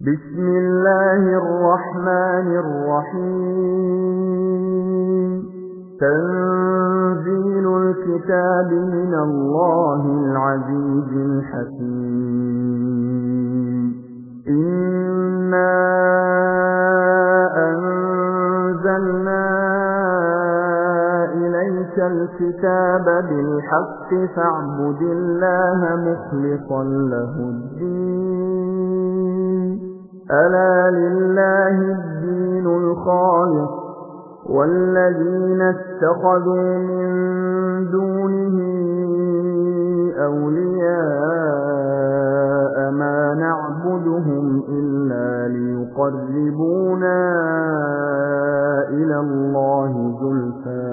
بسم الله الرحمن الرحيم تنزيل الكتاب من الله العزيز الحكيم إنا أنزلنا إليك الكتاب بالحق فاعبد الله مخلصا له الدين ألا لله الدين الخالص والذين اتخذوا من دونه أولياء ما نعبدهم إلا ليقربونا إلى الله زلفى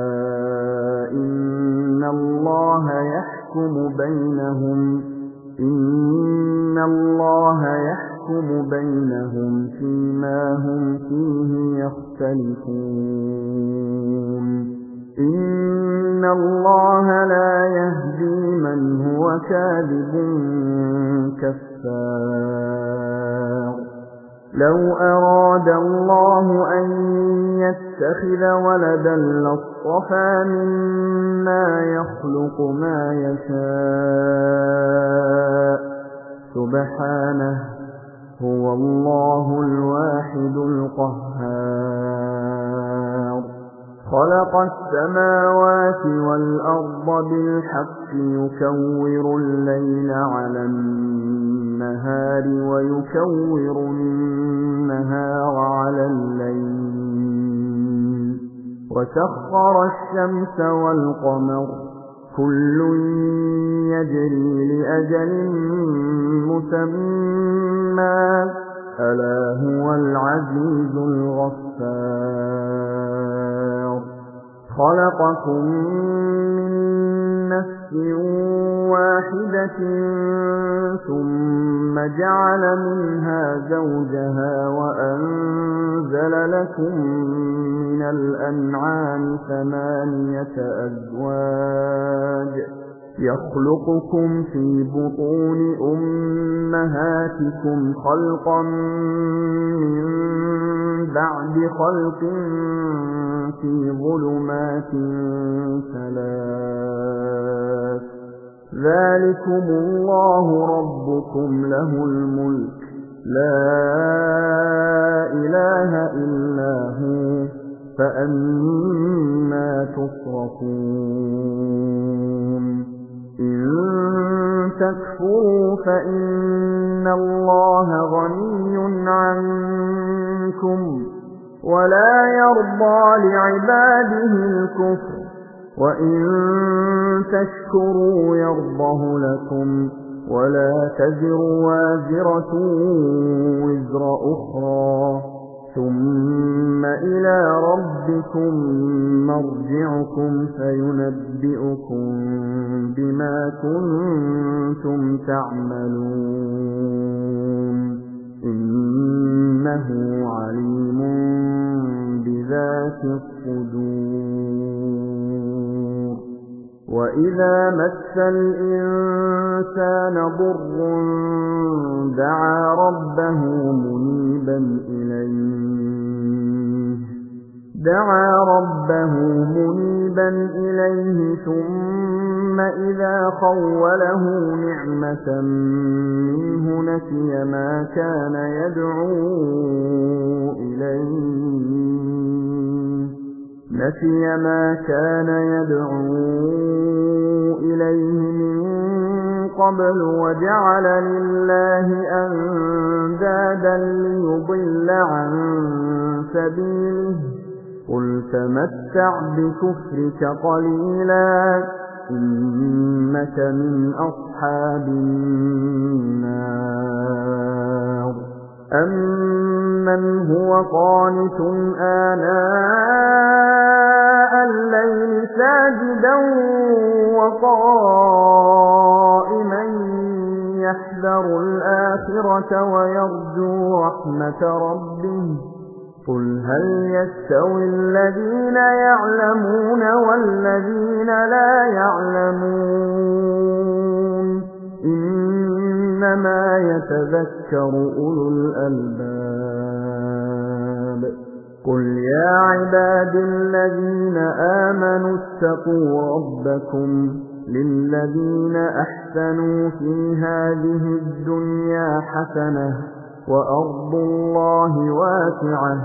إن الله يحكم بينهم فيما هم فيه يختلفون إن الله لا يهدي من هو كاذب كفار لو أراد الله أن يتخذ ولدا لاصطفى مما يخلق ما يشاء سبحانه هو الله الواحد القهار خلق السماوات والأرض بالحق يكور الليل على النهار ويكور النهار على الليل وسخر الشمس والقمر كل يجري لأجل مسمى ألا هو العزيز الغفار خلقكم من نفس واحدة ثم جعل منها زوجها وأنزل لكم من الأنعام 8 أزواج يخلقكم في بطون أمهاتكم خلقا من بعد خلق في ظلمات 3 ذلكم الله ربكم له الملك لا إله إلا هو فأنى تصرفون إن تكفروا فإن الله غني عنكم ولا يرضى لعباده الكفر وإن تشكروا يرضه لكم ولا تزر وازرة وزر أخرى ثم إلى ربكم مرجعكم فينبئكم بما كنتم تعملون إنه عليم بذات الصدور وإذا مس الإنسان ضر دعا ربه منيبا إليه ثم إذا خوله نعمة منه نسي ما كان يدعو إليه من قبل وجعل لله أندادا ليضل عن سبيله قل تمتع بكفرك قليلا إنك من أصحاب النار أمن هو قانت آناء الليل ساجدا وقائما يحذر الآخرة ويرجو رحمة ربه قل هل يستوي الذين يعلمون والذين لا يعلمون إنما يتذكر أولو الألباب قل يا عباد الذين آمنوا اتقوا ربكم للذين أحسنوا في هذه الدنيا حسنة وأرض الله واسعة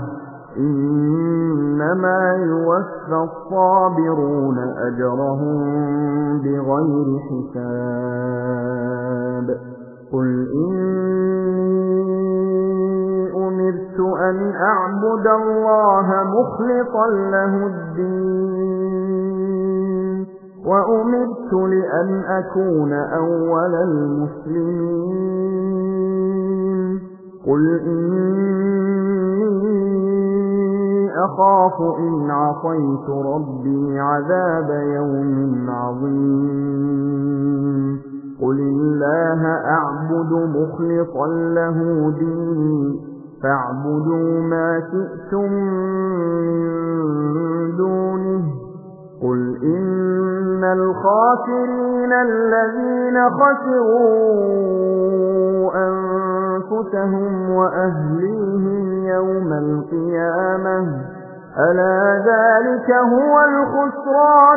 إنما يوفى الصابرون أجرهم بغير حساب قل إني أمرت أن أعبد الله مخلصا له الدين وأمرت لأن أكون أول المسلمين قل إني أخاف إن عصيت ربي عذاب يوم عظيم قل الله أعبد مخلصا له ديني فاعبدوا ما شئتم من دونه قل إن الخاسرين الذين خسروا أنفسهم وأهليهم يوم القيامة ألا ذلك هو الخسران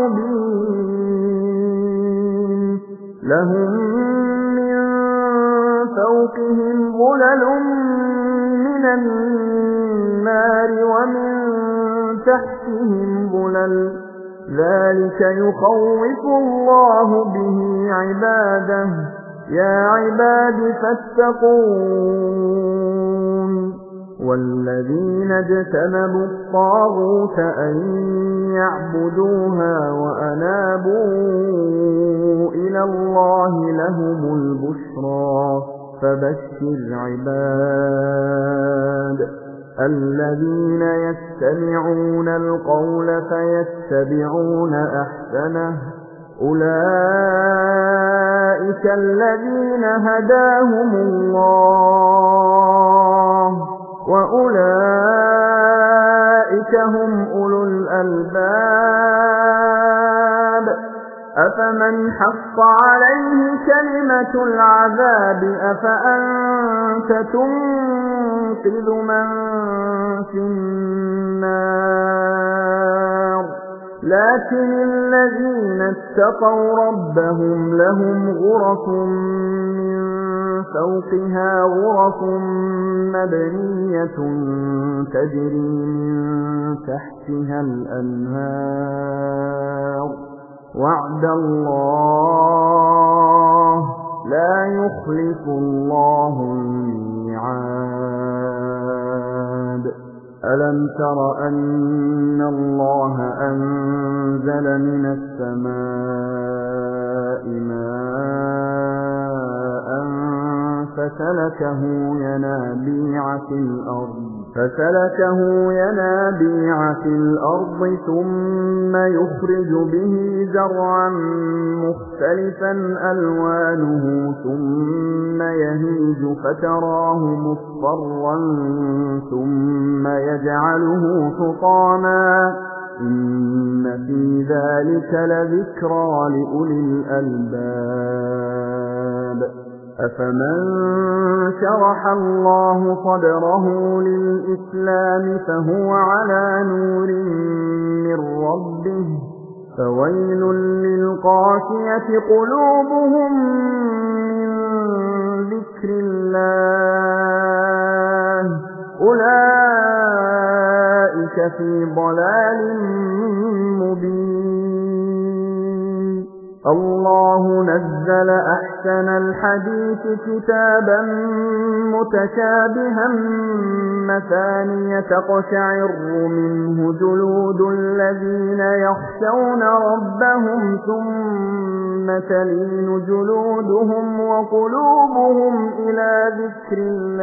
المبين لهم من فوقهم ظلل من النار ومن تحتهم ظلل ذلك يخوف الله به عباده يا عباد فاتقون والذين اجتنبوا الطاغوت أن يعبدوها وأنابوا إلى الله لهم البشرى فبشر عباد الذين يستمعون القول فيتبعون أحسنه أولئك الذين هداهم الله وأولئك هم أولو الألباب أفمن حق عليه كلمة العذاب أفأنت تنقذ من في النار لكن الذين اتقوا ربهم لهم غرف من فوقها غرف مبنية تجري من تحتها الأنهار وعد الله لا يخلف الله الميعاد ألم تر أن الله أنزل من السماء ماء فسلكه ينابيع في الأرض ثم يخرج به زرعا مختلفا ألوانه ثم يهيج فتراه مصفرا ثم يجعله حطاما إن في ذلك لذكرى لأولي الألباب أفمن شرح الله صدره للإسلام فهو على نور من ربه فويل للقاسية قلوبهم من ذكر الله أولئك في ضلال مبين الله نزل أحسن الحديث كتابا متشابها مثانية تقشعر منه جلود الذين يخشون ربهم ثم تلين جلودهم وقلوبهم إلى ذكر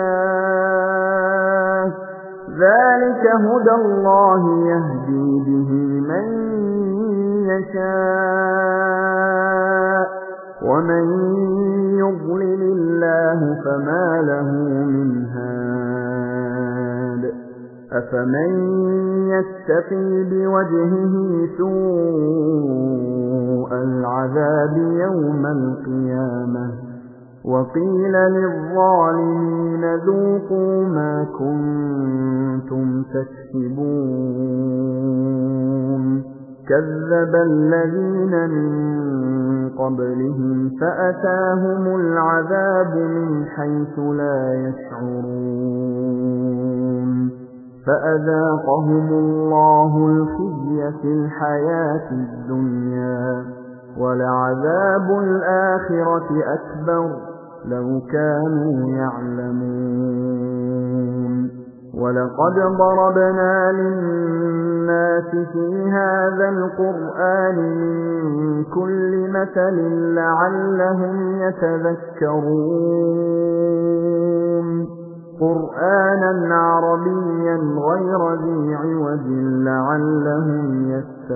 الله ذلك هدى الله يهدي به من يشاء ومن يضلل الله فما له من هاد أفمن يتقي بوجهه سوء العذاب يوم القيامة وقيل للظالمين ذوقوا ما كنتم تكسبون كذب الذين من قبلهم فأتاهم العذاب من حيث لا يشعرون فأذاقهم الله الخزي في الحياة الدنيا ولعذاب الآخرة أكبر لو كانوا يعلمون ولقد ضربنا للناس في هذا القرآن من كل مثل لعلهم يتذكرون قرآنا عربيا غير ذي عوج لعلهم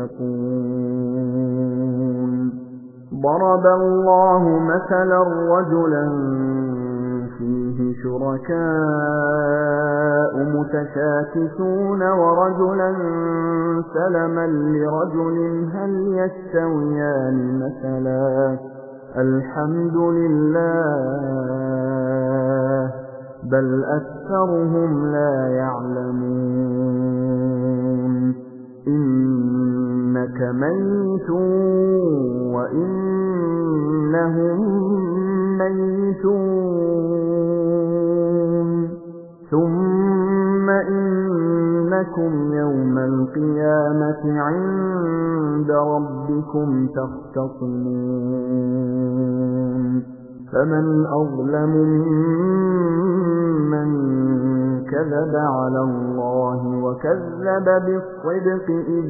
يتقون ضرب الله مثلا رجلا فيه شركاء متشاكسون ورجلا سلما لرجل هل يستويان مثلا الحمد لله بل أكثرهم لا يعلمون إنك ميت وإنهم ميتون ثم إنكم يوم القيامة عند ربكم تختصمون فمن أظلم ممن كذب على الله وكذب بالصدق إذ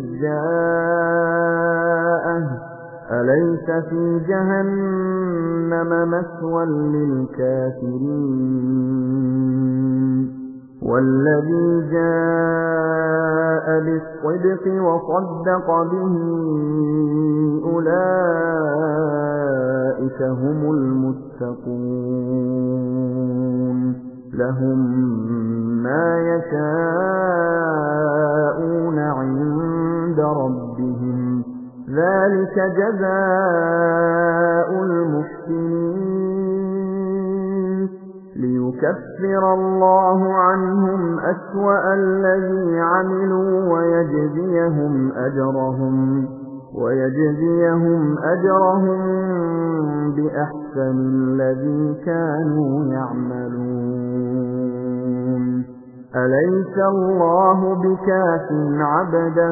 جاءه أليس في جهنم مثوى للكافرين والذي جاء بالصدق وصدق به أولئك هم المتقون لهم ما يشاءون عند ربهم ذلك جزاء المحسنين ليكفر الله عنهم أسوأ الذي عملوا ويجزيهم أجرهم بأحسن الذي كانوا يعملون أليس الله بكاف عبده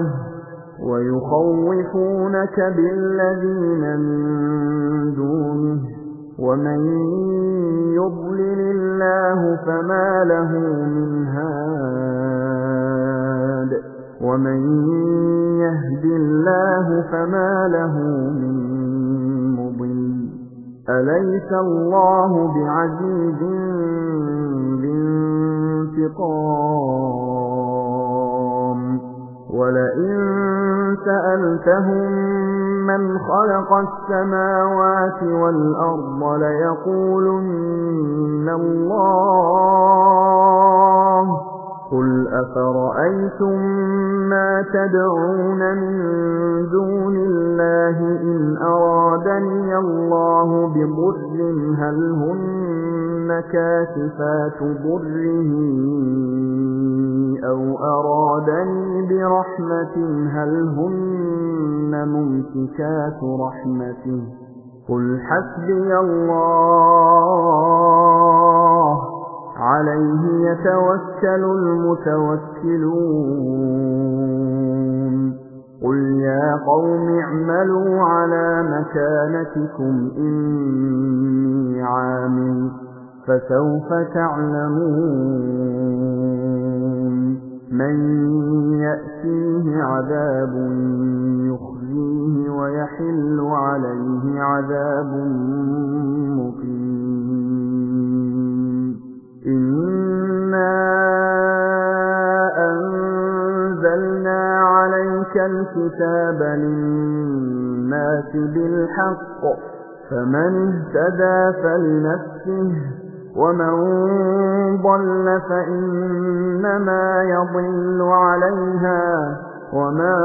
ويخوفونك بالذين من دونه ومن يضلل الله فما له من هاد ومن يهد الله فما له من مضل أليس الله بعزيز ذي انتقام ولئن سألتهم من خلق السماوات والأرض ليقولن الله قل أفرأيتم ما تدعون من دون الله إن أرادني الله بضر هل هن كاشفات ضره أو أرادني برحمة هل هن ممسكات رحمته قل حسبي الله عليه يتوكل المتوكلون قل يا قوم اعملوا على مكانتكم إني عامل فسوف تعلمون من يأتيه عذاب يخزيه ويحل عليه عذاب مقيم إنا أنزلنا عليك الكتاب للناس بالحق فمن اهتدى فلنفسه ومن ضل فإنما يضل عليها وما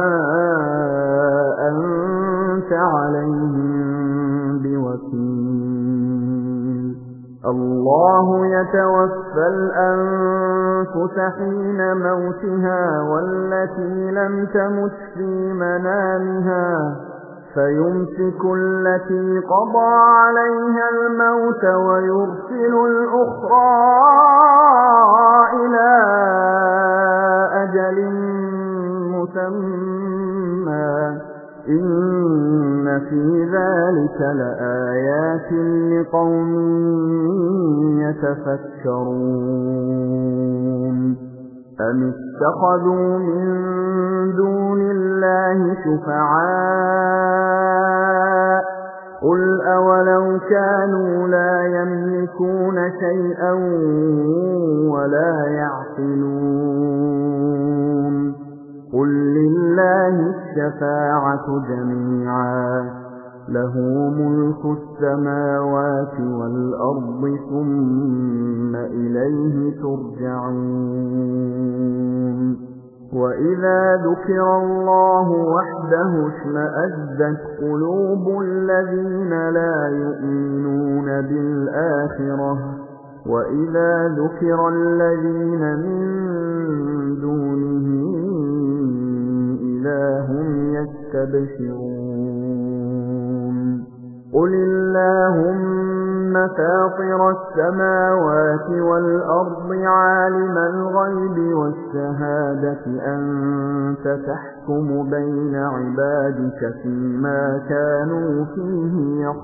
أنت عليهم بوكيل الله يتوفى الأنفس حين موتها والتي لم تمت في منامها فيمسك التي قضى عليها الموت ويرسل الأخرى إلى أجل مسمى إن في ذلك لآيات لقوم يتفكرون أم اتخذوا من دون الله شفعاء قل أولو كانوا لا يملكون شيئا ولا يعقلون قل لله الشفاعة جميعا له ملك السماوات والأرض ثم إليه ترجعون وإذا ذكر الله وحده اشمأزت قلوب الذين لا يؤمنون بالآخرة وإذا ذكر الذين من دونه إذا هم يستبشرون قل اللهم فاطر السماوات والأرض عالم الغيب والشهادة أنت تحكم بين عبادك فيما كانوا فيه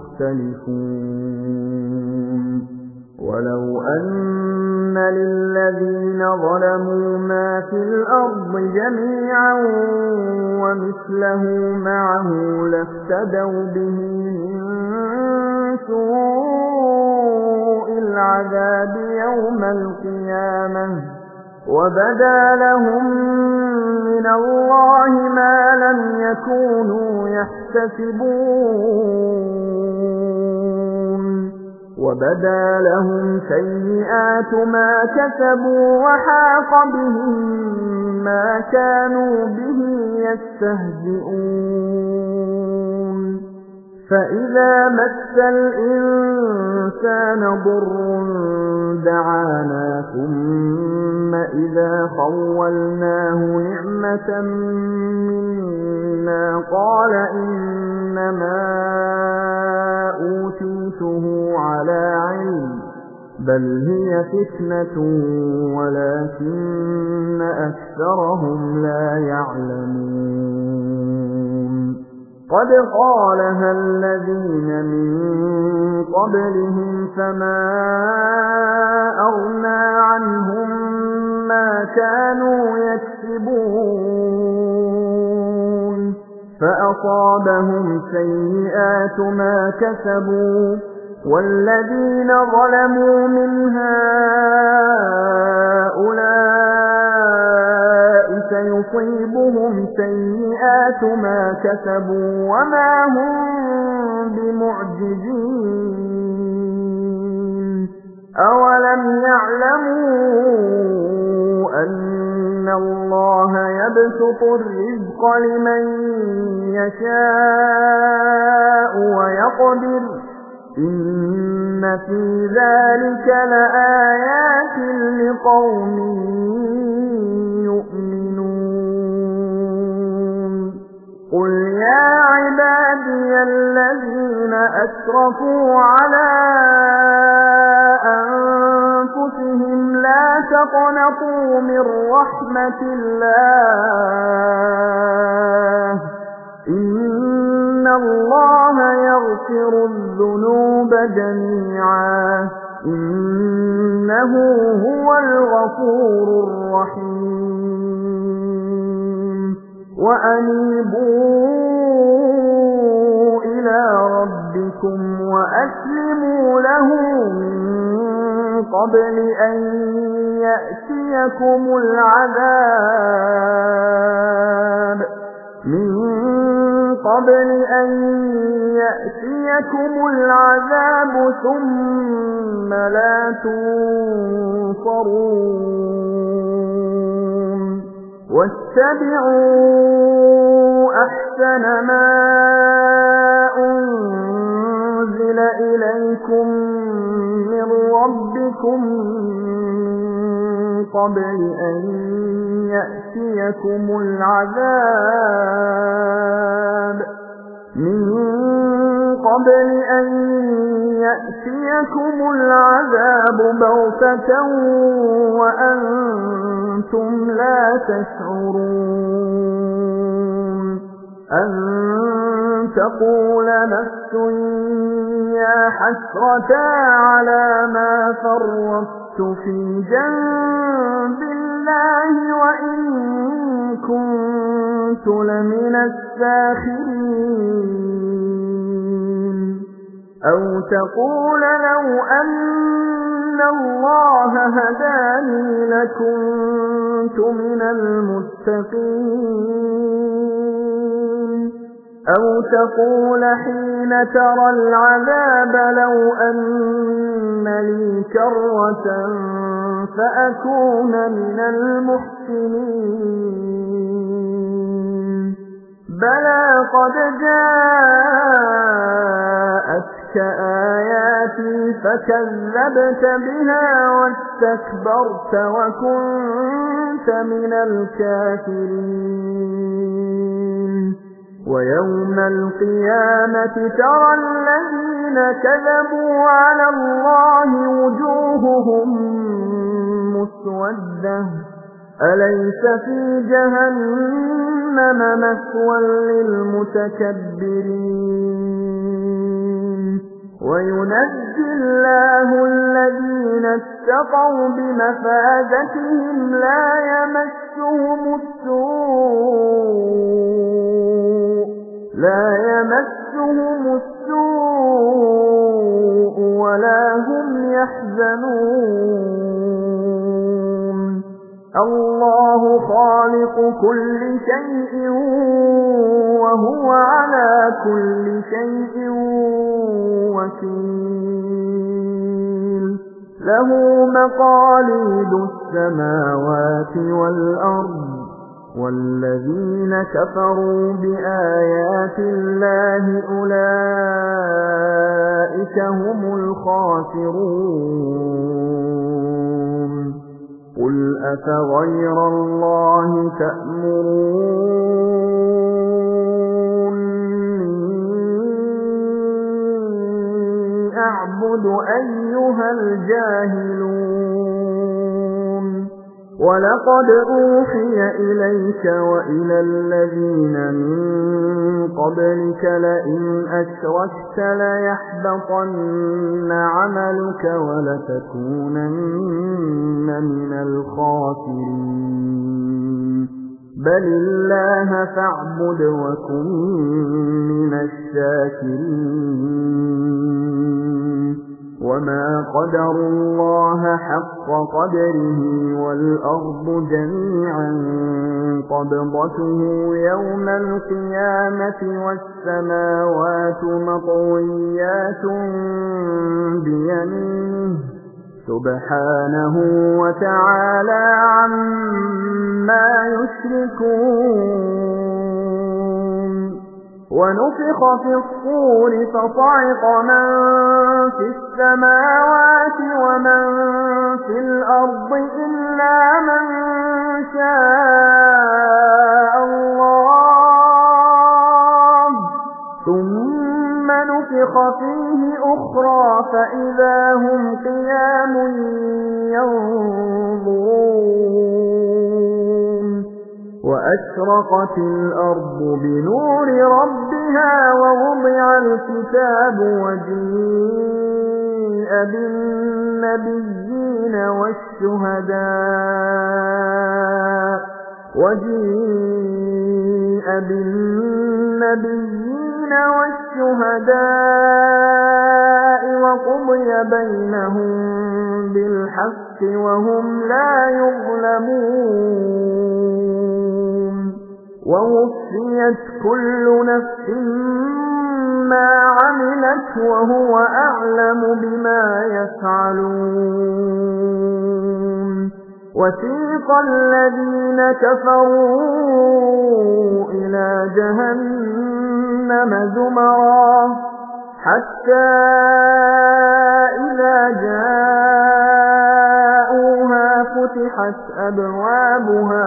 يختلفون ولو أن للذين ظلموا ما في الأرض جميعا ومثله معه لافتدوا به من سوء العذاب يوم القيامة وبدا لهم من الله ما لم يكونوا يحتسبون وبدا لهم سيئات ما كسبوا وحاق بهم ما كانوا به يستهزئون فإذا مس الإنسان ضر دعانا ثم إذا خولناه نعمة منا قال إنما أوتيته على علم بل هي فتنة ولكن أكثرهم لا يعلمون قد قالها الذين من قبلهم فما أغنى عنهم ما كانوا يكسبون فأصابهم سيئات ما كسبوا والذين ظلموا من هؤلاء سيصيبهم سيئات ما كسبوا وما هم بمعجزين أولم يعلموا أن الله يبسط الرزق لمن يشاء ويقدر إن في ذلك لآيات لقوم يؤمنون قل يا عبادي الذين أسرفوا على أنفسهم لا تقنطوا من رحمة الله إن الله يغفر الذنوب جميعا إنه هو الغفور الرحيم وأنيبوا إلى ربكم وأسلموا له من قبل أن يأتيكم العذاب ثم لا تنصرون واتبعوا أحسن ما أنزل أُنْزِلَ إِلَيْكُمْ مِنْ رَبِّكُمْ مِنْ قَبْلِ أَنْ يَأْتِيَكُمُ الْعَذَابُ بَغْتَةً وَأَنْتُمْ لَا تَشْعُرُونَ أَنْ تَقُولَ نَفْسٌ يَا حَسْرَتَا عَلَى مَا فَرَّطتُ فِي جَنبِ اللَّهِ وَإِنْ كُنْتُ لَمِنَ السَّاخِرِينَ أَوْ تَقُولَ لَوْ أَنَّ اللَّهَ هَدَانِي لَكُنْتُ مِنَ الْمُتَّقِينَ أَوْ تَقُولَ حِينَ تَرَى الْعَذَابَ لَوْ أَنَّ لِي كَرَّةً فَأَكُونَ مِنَ الْمُحْسِنِينَ بَلَى قَدْ جَاءَتْكَ آيَاتِي فَكَذَّبْتَ بِهَا وَاسْتَكْبَرْتَ وَكُنْتَ مِنَ الْكَافِرِينَ وَيَوْمَ الْقِيَامَةِ تَرَى الَّذِينَ كَذَبُوا عَلَى اللَّهِ وُجُوهُهُم مُّسْوَدَّةٌ أَلَيْسَ فِي جَهَنَّمَ مَثْوًى لِّلْمُتَكَبِّرِينَ وَيُنَجِّي اللَّهُ الَّذِينَ اتَّقَوْا بِمَفَازَتِهِمْ لَا يَمَسُّهُمُ السُّوءُ وَلَا هُمْ يَحْزَنُونَ اللَّهُ خَالِقُ كُلِّ شَيْءٍ وَهُوَ عَلَى كُلِّ شَيْءٍ وَكِيلٌ لَهُ مَقَالِيدُ السَّمَاوَاتِ وَالْأَرْضِ وَالَّذِينَ كَفَرُوا بِآيَاتِ اللَّهِ أُولَئِكَ هُمُ الْخَاسِرُونَ قُلْ أَفَغَيْرَ اللَّهِ تَأْمُرُونِّي أَعْبُدُ أَيُّهَا الْجَاهِلُونَ وَلَقَدْ أُوحِيَ إِلَيْكَ وَإِلَى الَّذِينَ مِن قَبْلِكَ لَئِنْ أَشْرَكْتَ لَيَحْبَطَنَّ عَمَلُكَ وَلَتَكُونَنَّ مِنَ الْخَاسِرِينَ بَلِ اللَّهَ فَاعْبُدْ وَكُن مِّنَ الشَّاكِرِينَ وَمَا قَدَرُوا اللَّهَ حَقَّ قَدْرِهِ وَالْأَرْضُ جَمِيعًا قَبْضَتُهُ يَوْمَ الْقِيَامَةِ وَالسَّمَاوَاتُ مَطْوِيَّاتٌ بِيَمِينِهِ سُبْحَانَهُ وَتَعَالَى عَمَّا يُشْرِكُونَ وَنُفِخَ فِي الصُّورِ فَصَعِقَ مَن فِي السَّمَاوَاتِ وَمَن فِي الْأَرْضِ إِلَّا مَن شَاءَ اللَّهُ ثُمَّ نُفِخَ فِيهِ أُخْرَىٰ فَإِذَا هُمْ قِيَامٌ يَنظُرُونَ وَأَشْرَقَتِ الْأَرْضُ بِنُورِ رَبِّهَا وَوُضِعَ الْكِتَابُ وَجِيءَ بِالنَّبِيِّينَ وَالشُّهَدَاءِ وَقُضِيَ بَيْنَهُم بِالْحَقِّ وَهُمْ لَا يُظْلَمُونَ وَوُفِّيَتْ كُلُّ نَفْسٍ مَّا عَمِلَتْ وَهُوَ أَعْلَمُ بِمَا يَفْعَلُونَ وَسِيقَ الَّذِينَ كَفَرُوا إِلَى جَهَنَّمَ زُمَرًا حتى إذا جاءوها فتحت أبوابها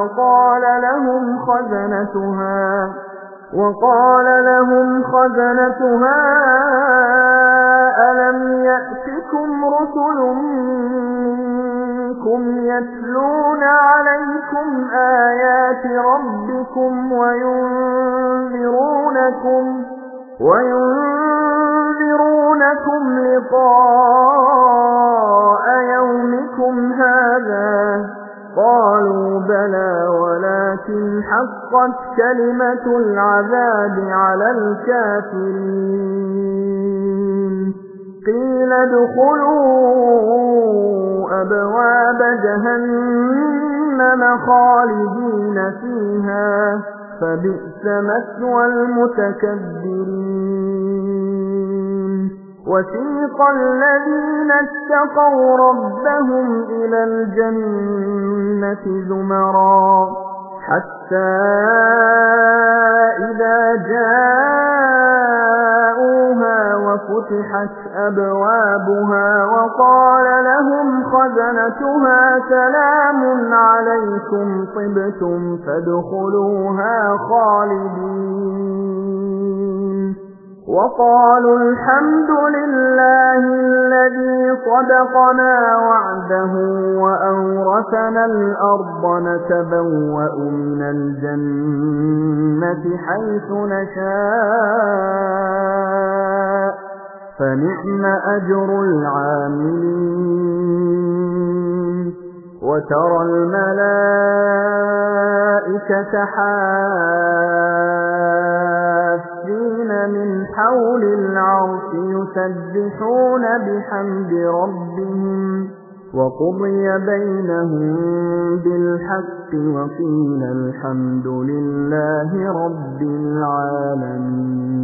وقال لهم خزنتها ألم يأتكم رسل منكم يتلون عليكم آيات ربكم وينذرونكم لقاء يومكم هذا قالوا بلى ولكن حقت كلمة العذاب على الكافرين قيل ادخلوا أبواب جهنم خالدين فيها فبئس مثوى المتكبرين وسيق الذين اتقوا ربهم إلى الجنة زمرا حتى إذا جاءوها وفتحت أبوابها وقال لهم خزنتها سلام عليكم طبتم فادخلوها خالدين وقالوا الحمد لله الذي صدقنا وعده وأورثنا الأرض نتبوأ من الجنة حيث نشاء فنعم أجر العاملين وترى الملائكة حافين من حول العرش يسبحون بحمد ربهم وقضي بينهم بالحق وقيل الحمد لله رب العالمين